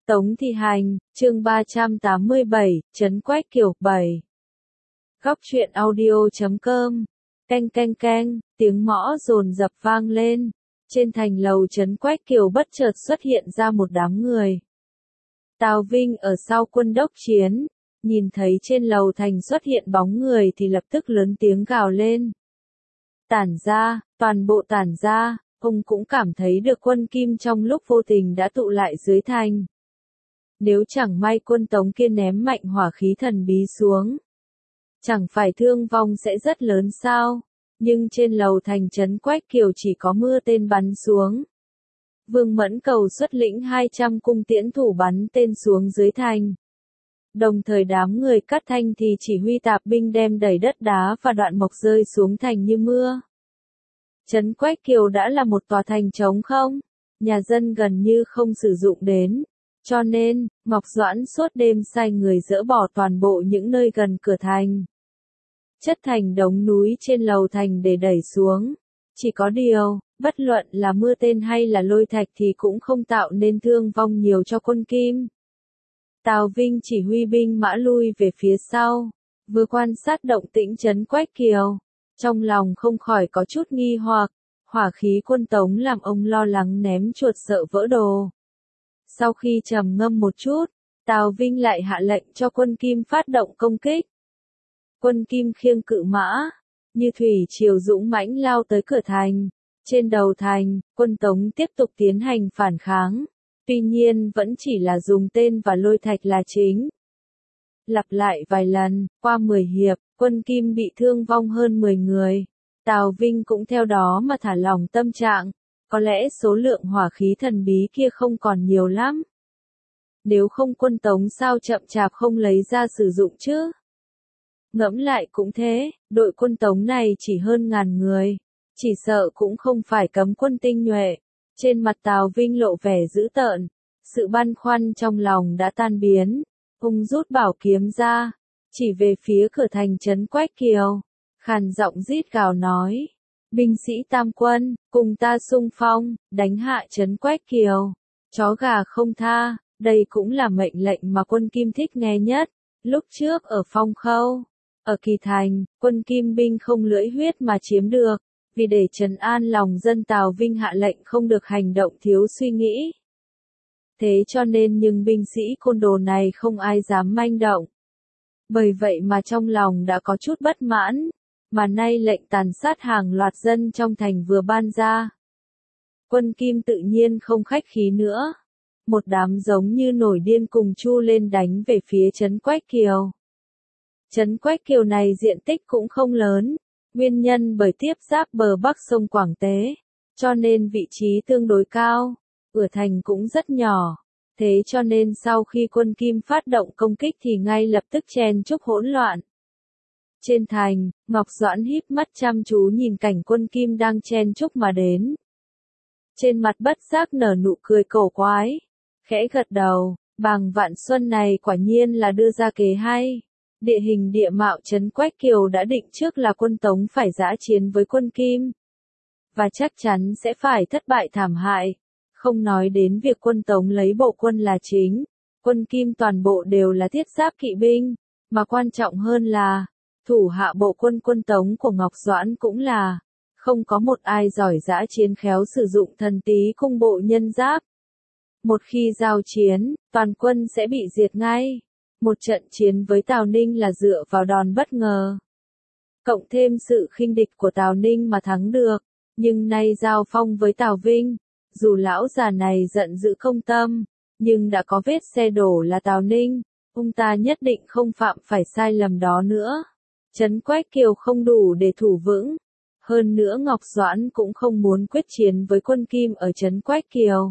Tống Thị Hành, chương 387, Trấn Quách Kiều 7. Góc truyện audio.com. Canh canh canh, tiếng mõ dồn dập vang lên. Trên thành lầu Trấn Quách Kiều bất chợt xuất hiện ra một đám người. Tào Vinh ở sau quân đốc chiến, nhìn thấy trên lầu thành xuất hiện bóng người thì lập tức lớn tiếng gào lên. Tản ra, toàn bộ tản ra, ông cũng cảm thấy được quân Kim trong lúc vô tình đã tụ lại dưới thành. Nếu chẳng may quân Tống kia ném mạnh hỏa khí thần bí xuống, chẳng phải thương vong sẽ rất lớn sao? Nhưng trên lầu thành Trấn Quách Kiều chỉ có mưa tên bắn xuống. Vương Mẫn Cầu xuất lĩnh 200 cung tiễn thủ bắn tên xuống dưới thành. Đồng thời đám người Cát Thanh thì chỉ huy tạp binh đem đầy đất đá và đoạn mộc rơi xuống thành như mưa. Trấn Quách Kiều đã là một tòa thành trống không, nhà dân gần như không sử dụng đến. Cho nên, Ngọc Doãn suốt đêm sai người dỡ bỏ toàn bộ những nơi gần cửa thành. Chất thành đống núi trên lầu thành để đẩy xuống. Chỉ có điều, bất luận là mưa tên hay là lôi thạch thì cũng không tạo nên thương vong nhiều cho quân Kim. Tào Vinh chỉ huy binh mã lui về phía sau, vừa quan sát động tĩnh Trấn Quách Kiều. Trong lòng không khỏi có chút nghi hoặc, hỏa khí quân Tống làm ông lo lắng ném chuột sợ vỡ đồ. Sau khi trầm ngâm một chút, Tào Vinh lại hạ lệnh cho quân Kim phát động công kích. Quân Kim khiêng cự mã, như thủy triều dũng mãnh lao tới cửa thành. Trên đầu thành, quân Tống tiếp tục tiến hành phản kháng. Tuy nhiên vẫn chỉ là dùng tên và lôi thạch là chính. Lặp lại vài lần, qua 10 hiệp, quân Kim bị thương vong hơn 10 người. Tào Vinh cũng theo đó mà thả lỏng tâm trạng. Có lẽ số lượng hỏa khí thần bí kia không còn nhiều lắm. Nếu không quân Tống sao chậm chạp không lấy ra sử dụng chứ? Ngẫm lại cũng thế, đội quân Tống này chỉ hơn 1000 người. Chỉ sợ cũng không phải cấm quân tinh nhuệ. Trên mặt Tào Vinh lộ vẻ dữ tợn. Sự băn khoăn trong lòng đã tan biến. Ông rút bảo kiếm ra, chỉ về phía cửa thành Trấn Quách Kiều. Khàn giọng rít gào nói. Binh sĩ tam quân, cùng ta xung phong, đánh hạ Trấn Quách Kiều. Chó gà không tha, đây cũng là mệnh lệnh mà quân Kim thích nghe nhất. Lúc trước ở Phong Khâu, ở Kỳ Thành, quân Kim binh không lưỡi huyết mà chiếm được. Vì để trấn an lòng dân Tào Vinh hạ lệnh không được hành động thiếu suy nghĩ. Thế cho nên nhưng binh sĩ côn đồ này không ai dám manh động. Bởi vậy mà trong lòng đã có chút bất mãn. Mà nay lệnh tàn sát hàng loạt dân trong thành vừa ban ra. Quân Kim tự nhiên không khách khí nữa. Một đám giống như nổi điên cùng chu lên đánh về phía Trấn Quách Kiều. Trấn Quách Kiều này diện tích cũng không lớn. Nguyên nhân bởi tiếp giáp bờ bắc sông Quảng Tế. Cho nên vị trí tương đối cao. Cửa thành cũng rất nhỏ. Thế cho nên sau khi quân Kim phát động công kích thì ngay lập tức chen chúc hỗn loạn. Trên thành, Ngọc Doãn híp mắt chăm chú nhìn cảnh quân Kim đang chen chúc mà đến. Trên mặt bất giác nở nụ cười cổ quái. Khẽ gật đầu, Bàng Vạn Xuân này quả nhiên là đưa ra kế hay. Địa hình địa mạo Trấn Quách Kiều đã định trước là quân Tống phải dã chiến với quân Kim. Và chắc chắn sẽ phải thất bại thảm hại. Không nói đến việc quân Tống lấy bộ quân là chính. Quân Kim toàn bộ đều là thiết giáp kỵ binh. Mà quan trọng hơn là thủ hạ bộ quân quân Tống của Ngọc Doãn cũng là, không có một ai giỏi dã chiến khéo sử dụng thần tý cung bộ nhân giáp. Một khi giao chiến, toàn quân sẽ bị diệt ngay. Một trận chiến với Tào Ninh là dựa vào đòn bất ngờ. Cộng thêm sự khinh địch của Tào Ninh mà thắng được. Nhưng nay giao phong với Tào Vinh, dù lão già này giận dữ không tâm, nhưng đã có vết xe đổ là Tào Ninh, ông ta nhất định không phạm phải sai lầm đó nữa. Trấn Quách Kiều không đủ để thủ vững. Hơn nữa Ngọc Doãn cũng không muốn quyết chiến với quân Kim ở Trấn Quách Kiều.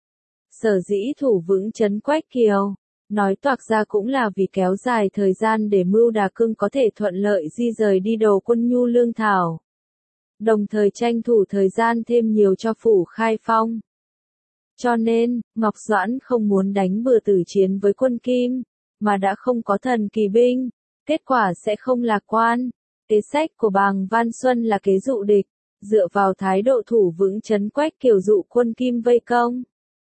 Sở dĩ thủ vững Trấn Quách Kiều, nói toạc ra cũng là vì kéo dài thời gian để Mưu Đà Cương có thể thuận lợi di rời đi đồ quân nhu lương thảo. Đồng thời tranh thủ thời gian thêm nhiều cho phủ Khai Phong. Cho nên, Ngọc Doãn không muốn đánh bừa tử chiến với quân Kim, mà đã không có thần kỳ binh. Kết quả sẽ không lạc quan. Kế sách của Bàng Văn Xuân là kế dụ địch, dựa vào thái độ thủ vững Trấn Quách Kiều dụ quân Kim vây công.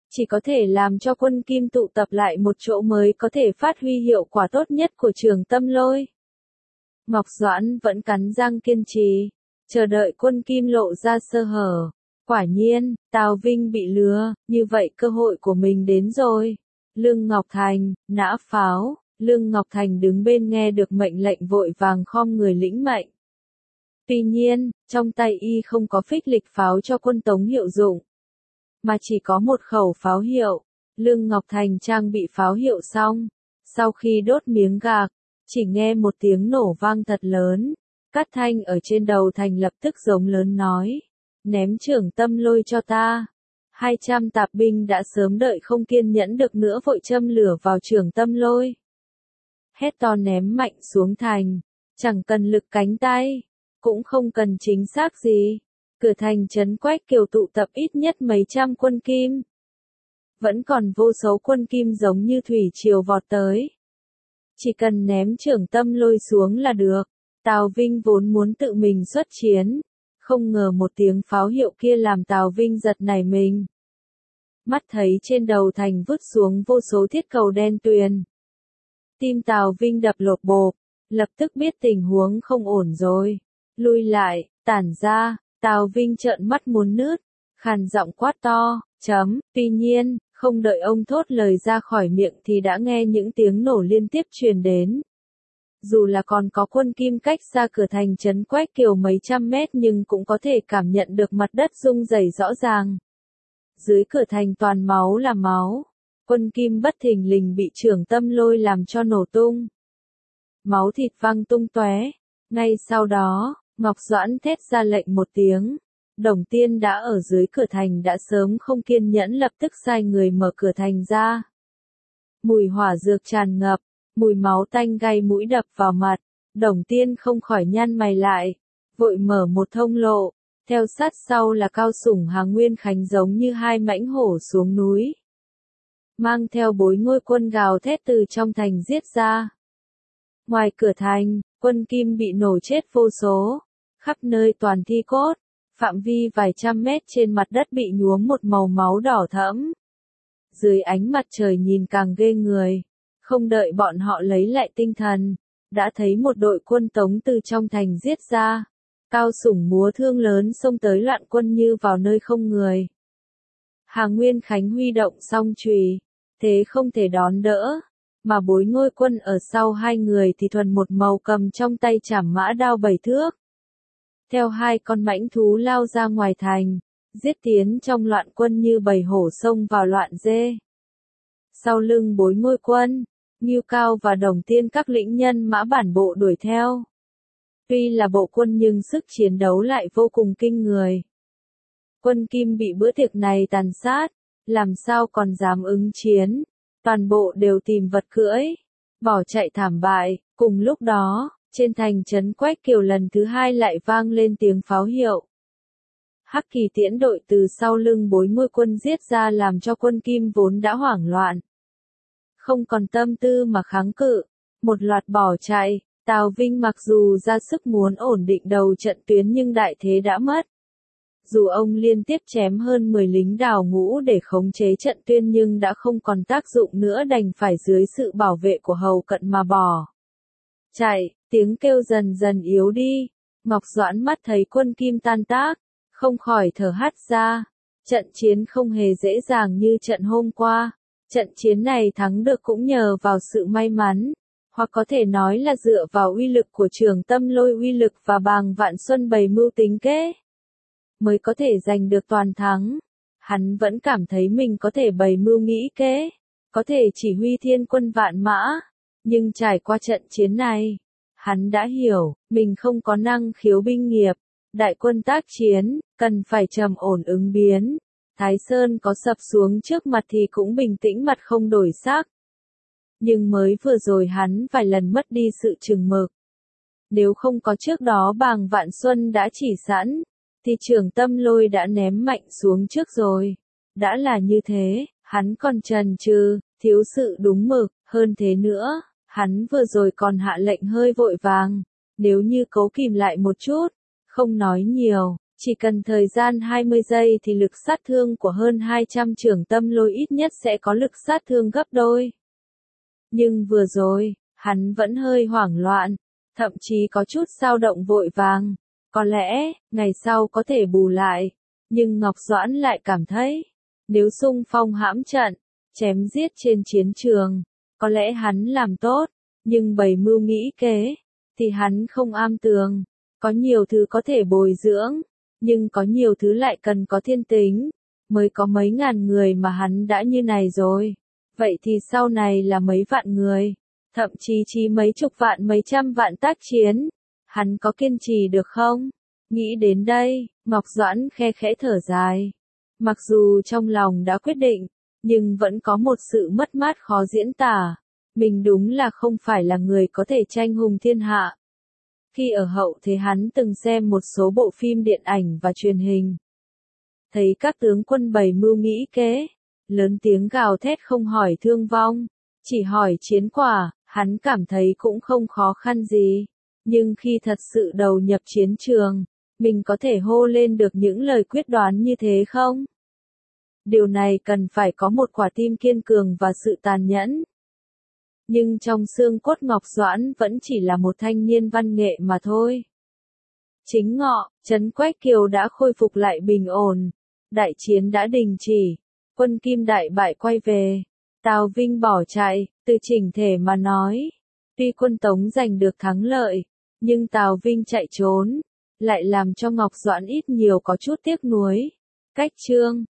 chỉ có thể làm cho quân kim tụ tập lại một chỗ mới có thể phát huy hiệu quả tốt nhất của Trường Tâm Lôi. Ngọc Doãn vẫn cắn răng kiên trì, chờ đợi quân kim lộ ra sơ hở. Quả nhiên, Tào Vinh bị lừa, như vậy cơ hội của mình đến rồi. Lương Ngọc Thành, nã pháo, Lương Ngọc Thành đứng bên nghe được mệnh lệnh vội vàng khom người lĩnh mệnh. Tuy nhiên, trong tay y không có phích lịch pháo cho quân tống hiệu dụng, mà chỉ có một khẩu pháo hiệu. Lương Ngọc Thành trang bị pháo hiệu xong, sau khi đốt miếng gạc, chỉ nghe một tiếng nổ vang thật lớn. Cát Thanh ở trên đầu thành lập tức giống lớn nói, ném Trường Tâm Lôi cho ta. 200 tạp binh đã sớm đợi không kiên nhẫn được nữa vội châm lửa vào Trường Tâm Lôi. Hét to ném mạnh xuống thành, chẳng cần lực cánh tay, cũng không cần chính xác gì. Cửa thành trấn Quách Kiều tụ tập ít nhất mấy trăm quân kim. Vẫn còn vô số quân kim giống như thủy triều vọt tới. Chỉ cần ném Trường Tâm Lôi xuống là được. Tào Vinh vốn muốn tự mình xuất chiến, không ngờ một tiếng pháo hiệu kia làm Tào Vinh giật nảy mình. Mắt thấy trên đầu thành vứt xuống vô số thiết cầu đen tuyền. Tim Tào Vinh đập lột bộp, lập tức biết tình huống không ổn rồi. Lui lại, tản ra, Tào Vinh trợn mắt muốn nứt, khàn giọng quát to, tuy nhiên, không đợi ông thốt lời ra khỏi miệng thì đã nghe những tiếng nổ liên tiếp truyền đến. Dù là còn có quân kim cách xa cửa thành trấn Quách Kiều mấy trăm mét nhưng cũng có thể cảm nhận được mặt đất rung rẩy rõ ràng. Dưới cửa thành toàn máu là máu, quân kim bất thình lình bị Trường Tâm Lôi làm cho nổ tung. Máu thịt văng tung tóe. Ngay sau đó, Ngọc Doãn thét ra lệnh một tiếng. Đồng Tiên đã ở dưới cửa thành đã sớm không kiên nhẫn lập tức sai người mở cửa thành ra. Mùi hỏa dược tràn ngập, mùi máu tanh gây mũi đập vào mặt. Đồng Tiên không khỏi nhăn mày lại, vội mở một thông lộ. Theo sát sau là Cao Sủng Hà Nguyên Khánh giống như hai mãnh hổ xuống núi. Mang theo bối ngôi quân gào thét từ trong thành giết ra. Ngoài cửa thành, quân kim bị nổ chết vô số, khắp nơi toàn thi cốt, phạm vi vài trăm mét trên mặt đất bị nhuốm một màu máu đỏ thẫm. Dưới ánh mặt trời nhìn càng ghê người, không đợi bọn họ lấy lại tinh thần, đã thấy một đội quân tống từ trong thành giết ra. Cao Sủng múa thương lớn xông tới loạn quân như vào nơi không người. Hà Nguyên Khánh huy động song chùy, thế không thể đón đỡ, mà bối ngôi quân ở sau hai người thì thuần một màu cầm trong tay trảm mã đao 7 thước. Theo hai con mãnh thú lao ra ngoài thành, giết tiến trong loạn quân như bầy hổ xông vào loạn dê. Sau lưng bối ngôi quân, Ngưu Cao và Đồng Tiên các lĩnh nhân mã bản bộ đuổi theo. Tuy là bộ quân nhưng sức chiến đấu lại vô cùng kinh người. Quân kim bị bữa tiệc này tàn sát, làm sao còn dám ứng chiến, toàn bộ đều tìm vật cưỡi, bỏ chạy thảm bại. Cùng lúc đó, trên thành trấn Quách Kiều lần thứ hai lại vang lên tiếng pháo hiệu. Hắc Kỳ tiễn đội từ sau lưng bối ngôi quân giết ra làm cho quân kim vốn đã hoảng loạn. Không còn tâm tư mà kháng cự, một loạt bỏ chạy. Tào Vinh mặc dù ra sức muốn ổn định đầu trận tuyến nhưng đại thế đã mất. Dù ông liên tiếp chém hơn 10 lính đào ngũ để khống chế trận tuyến nhưng đã không còn tác dụng nữa, đành phải dưới sự bảo vệ của hầu cận mà bỏ chạy. Tiếng kêu dần dần yếu đi. Ngọc Doãn mắt thấy quân kim tan tác, không khỏi thở hắt ra. Trận chiến không hề dễ dàng như trận hôm qua. Trận chiến này thắng được cũng nhờ vào sự may mắn, hoặc có thể nói là dựa vào uy lực của Trường Tâm Lôi, uy lực và Bàng Vạn Xuân bày mưu tính kế, mới có thể giành được toàn thắng. Hắn vẫn cảm thấy mình có thể bày mưu nghĩ kế, có thể chỉ huy thiên quân vạn mã, nhưng trải qua trận chiến này, hắn đã hiểu, mình không có năng khiếu binh nghiệp, đại quân tác chiến, cần phải trầm ổn ứng biến. Thái Sơn có sập xuống trước mặt thì cũng bình tĩnh mặt không đổi sắc. Nhưng mới vừa rồi hắn vài lần mất đi sự chừng mực. Nếu không có trước đó Bàng Vạn Xuân đã chỉ sẵn, thì Trường Tâm Lôi đã ném mạnh xuống trước rồi. Đã là như thế, hắn còn chần chừ, thiếu sự đúng mực, hơn thế nữa, hắn vừa rồi còn hạ lệnh hơi vội vàng. Nếu như cố kìm lại một chút, không nói nhiều, Chỉ cần thời gian 20 giây thì lực sát thương của hơn 200 chưởng tâm lôi ít nhất sẽ có lực sát thương gấp đôi. Nhưng vừa rồi, hắn vẫn hơi hoảng loạn, thậm chí có chút dao động vội vàng. Có lẽ, ngày sau có thể bù lại. Nhưng Ngọc Doãn lại cảm thấy, nếu xung phong hãm trận, chém giết trên chiến trường, có lẽ hắn làm tốt, nhưng bày mưu nghĩ kế, thì hắn không am tường. Có nhiều thứ có thể bồi dưỡng, nhưng có nhiều thứ lại cần có thiên tính. Mới có mấy ngàn người mà hắn đã như này rồi. Vậy thì sau này là mấy vạn người, thậm chí mấy chục vạn mấy trăm vạn tác chiến. Hắn có kiên trì được không? Nghĩ đến đây, Ngọc Doãn khe khẽ thở dài. Mặc dù trong lòng đã quyết định, nhưng vẫn có một sự mất mát khó diễn tả. Mình đúng là không phải là người có thể tranh hùng thiên hạ. Khi ở hậu thế hắn từng xem một số bộ phim điện ảnh và truyền hình. Thấy các tướng quân bày mưu nghĩ kế, lớn tiếng gào thét không hỏi thương vong, chỉ hỏi chiến quả, hắn cảm thấy cũng không khó khăn gì. Nhưng khi thật sự đầu nhập chiến trường, mình có thể hô lên được những lời quyết đoán như thế không? Điều này cần phải có một quả tim kiên cường và sự tàn nhẫn. Nhưng trong xương cốt Ngọc Doãn vẫn chỉ là một thanh niên văn nghệ mà thôi. Chính ngọ, trấn Quách Kiều đã khôi phục lại bình ổn. Đại chiến đã đình chỉ. Quân Kim đại bại quay về. Tào Vinh bỏ chạy, từ chỉnh thể mà nói. Tuy quân Tống giành được thắng lợi, nhưng Tào Vinh chạy trốn, lại làm cho Ngọc Doãn ít nhiều có chút tiếc nuối. Cách chương